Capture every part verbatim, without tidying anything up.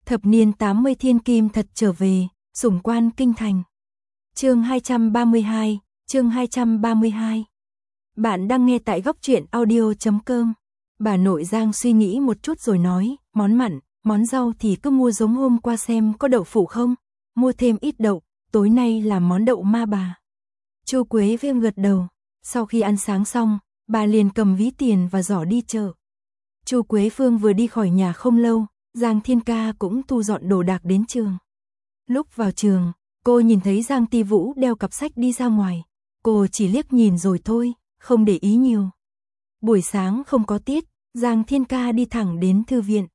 Thập niên tám mươi thiên kim thật trở về, sủng quan kinh thành. Chương hai trăm ba mươi hai, chương hai trăm ba mươi hai. Bạn đang nghe tại góc truyện audio chấm com. Bà nội Giang suy nghĩ một chút rồi nói, món mặn, món rau thì cứ mua giống hôm qua xem có đậu phụ không, mua thêm ít đậu, tối nay làm món đậu ma bà. Chu Quế Viêm gật đầu, sau khi ăn sáng xong, bà liền cầm ví tiền và giỏ đi chợ. Chu Quế Phương vừa đi khỏi nhà không lâu, Giang Thiên Ca cũng thu dọn đồ đạc đến trường. Lúc vào trường, cô nhìn thấy Giang Ti Vũ đeo cặp sách đi ra ngoài, cô chỉ liếc nhìn rồi thôi, không để ý nhiều. Buổi sáng không có tiết, Giang Thiên Ca đi thẳng đến thư viện.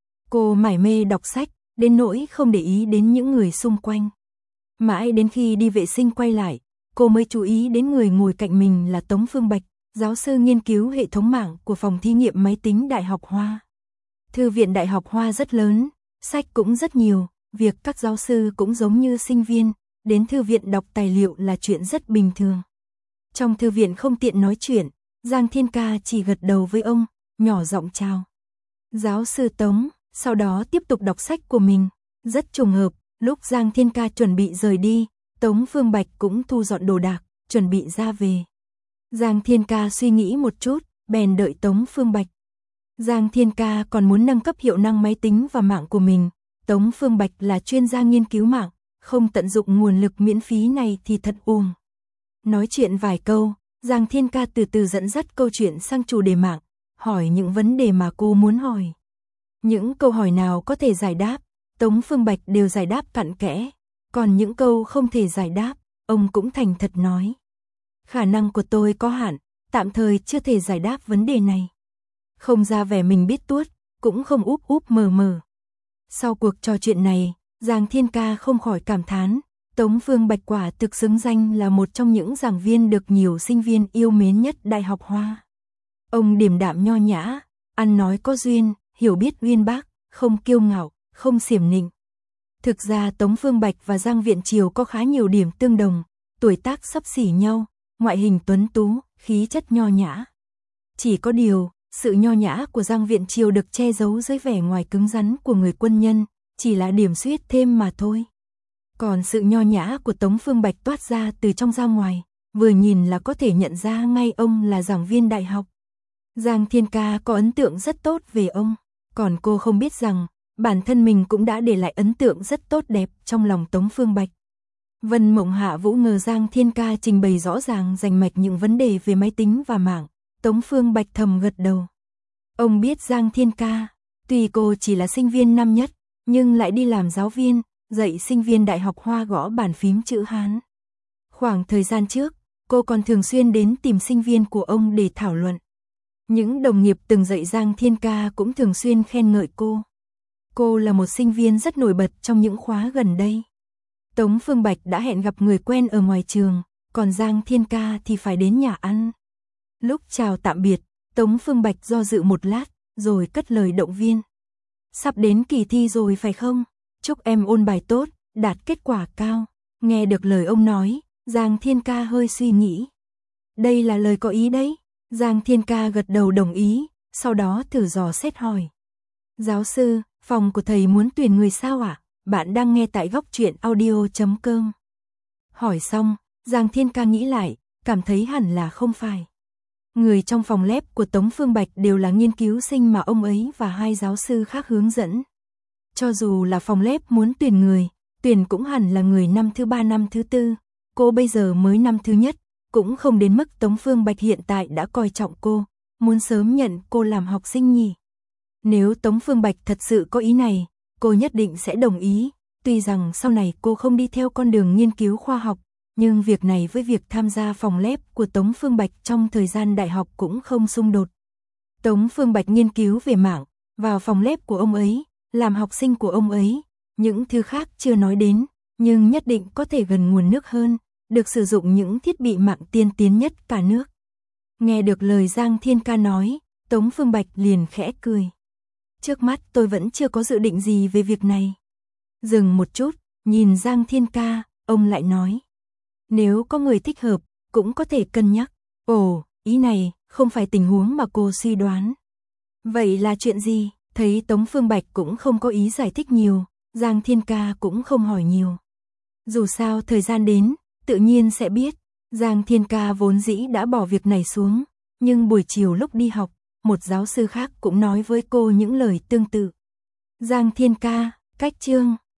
Cô mải mê đọc sách, đến nỗi không để ý đến những người xung quanh. Mãi đến khi đi vệ sinh quay lại, cô mới chú ý đến người ngồi cạnh mình là Tống Phương Bạch, giáo sư nghiên cứu hệ thống mạng của phòng thí nghiệm máy tính Đại học Hoa. Thư viện Đại học Hoa rất lớn, sách cũng rất nhiều, việc các giáo sư cũng giống như sinh viên, đến thư viện đọc tài liệu là chuyện rất bình thường. Trong thư viện không tiện nói chuyện, Giang Thiên Ca chỉ gật đầu với ông, nhỏ giọng chào. Giáo sư Tống, sau đó tiếp tục đọc sách của mình, rất trùng hợp, lúc Giang Thiên Ca chuẩn bị rời đi, Tống Phương Bạch cũng thu dọn đồ đạc, chuẩn bị ra về. Giang Thiên Ca suy nghĩ một chút, bèn đợi Tống Phương Bạch. Giang Thiên Ca còn muốn nâng cấp hiệu năng máy tính và mạng của mình, Tống Phương Bạch là chuyên gia nghiên cứu mạng, không tận dụng nguồn lực miễn phí này thì thật uổng. Nói chuyện vài câu, Giang Thiên Ca từ từ dẫn dắt câu chuyện sang chủ đề mạng, hỏi những vấn đề mà cô muốn hỏi. Những câu hỏi nào có thể giải đáp, Tống Phương Bạch đều giải đáp cặn kẽ, còn những câu không thể giải đáp, ông cũng thành thật nói. Khả năng của tôi có hạn, tạm thời chưa thể giải đáp vấn đề này. Không ra vẻ mình biết tuốt, cũng không úp úp mờ mờ. Sau cuộc trò chuyện này, Giang Thiên Ca không khỏi cảm thán, Tống Phương Bạch quả thực xứng danh là một trong những giảng viên được nhiều sinh viên yêu mến nhất Đại học Hoa. Ông điềm đạm nho nhã, ăn nói có duyên, hiểu biết uyên bác, không kiêu ngạo, không xiểm nịnh. Thực ra Tống Phương Bạch và Giang Viện Triều có khá nhiều điểm tương đồng, tuổi tác xấp xỉ nhau, ngoại hình tuấn tú, khí chất nho nhã. Chỉ có điều, sự nho nhã của Giang Viện Triều được che giấu dưới vẻ ngoài cứng rắn của người quân nhân, chỉ là điểm xuyết thêm mà thôi. Còn sự nho nhã của Tống Phương Bạch toát ra từ trong ra ngoài, vừa nhìn là có thể nhận ra ngay ông là giảng viên đại học. Giang Thiên Ca có ấn tượng rất tốt về ông, còn cô không biết rằng, bản thân mình cũng đã để lại ấn tượng rất tốt đẹp trong lòng Tống Phương Bạch. Vân Mộng Hạ Vũ ngờ Giang Thiên Ca trình bày rõ ràng rành mạch những vấn đề về máy tính và mạng, Tống Phương Bạch thầm gật đầu. Ông biết Giang Thiên Ca, tuy cô chỉ là sinh viên năm nhất, nhưng lại đi làm giáo viên, dạy sinh viên Đại học Hoa gõ bàn phím chữ Hán. Khoảng thời gian trước, cô còn thường xuyên đến tìm sinh viên của ông để thảo luận. Những đồng nghiệp từng dạy Giang Thiên Ca cũng thường xuyên khen ngợi cô. Cô là một sinh viên rất nổi bật trong những khóa gần đây. Tống Phương Bạch đã hẹn gặp người quen ở ngoài trường, còn Giang Thiên Ca thì phải đến nhà ăn. Lúc chào tạm biệt, Tống Phương Bạch do dự một lát, rồi cất lời động viên. Sắp đến kỳ thi rồi phải không? Chúc em ôn bài tốt, đạt kết quả cao. Nghe được lời ông nói, Giang Thiên Ca hơi suy nghĩ. Đây là lời có ý đấy. Giang Thiên Ca gật đầu đồng ý, sau đó thử dò xét hỏi. Giáo sư, phòng của thầy muốn tuyển người sao ạ? À? Bạn đang nghe tại góc truyện audio chấm com. Hỏi xong, Giang Thiên Ca nghĩ lại, cảm thấy hẳn là không phải. Người trong phòng lab của Tống Phương Bạch đều là nghiên cứu sinh mà ông ấy và hai giáo sư khác hướng dẫn. Cho dù là phòng lab muốn tuyển người, tuyển cũng hẳn là người năm thứ ba năm thứ tư, cô bây giờ mới năm thứ nhất, cũng không đến mức Tống Phương Bạch hiện tại đã coi trọng cô, muốn sớm nhận cô làm học sinh nhỉ. Nếu Tống Phương Bạch thật sự có ý này, cô nhất định sẽ đồng ý, tuy rằng sau này cô không đi theo con đường nghiên cứu khoa học, nhưng việc này với việc tham gia phòng lab của Tống Phương Bạch trong thời gian đại học cũng không xung đột. Tống Phương Bạch nghiên cứu về mạng, vào phòng lab của ông ấy, làm học sinh của ông ấy, những thứ khác chưa nói đến, nhưng nhất định có thể gần nguồn nước hơn, được sử dụng những thiết bị mạng tiên tiến nhất cả nước. Nghe được lời Giang Thiên Ca nói, Tống Phương Bạch liền khẽ cười. Trước mắt tôi vẫn chưa có dự định gì về việc này. Dừng một chút, nhìn Giang Thiên Ca, ông lại nói. Nếu có người thích hợp, cũng có thể cân nhắc. Ồ, ý này, không phải tình huống mà cô suy đoán. Vậy là chuyện gì? Thấy Tống Phương Bạch cũng không có ý giải thích nhiều, Giang Thiên Ca cũng không hỏi nhiều. Dù sao thời gian đến, tự nhiên sẽ biết. Giang Thiên Ca vốn dĩ đã bỏ việc này xuống, nhưng buổi chiều lúc đi học, một giáo sư khác cũng nói với cô những lời tương tự. Giang Thiên Ca, cách chương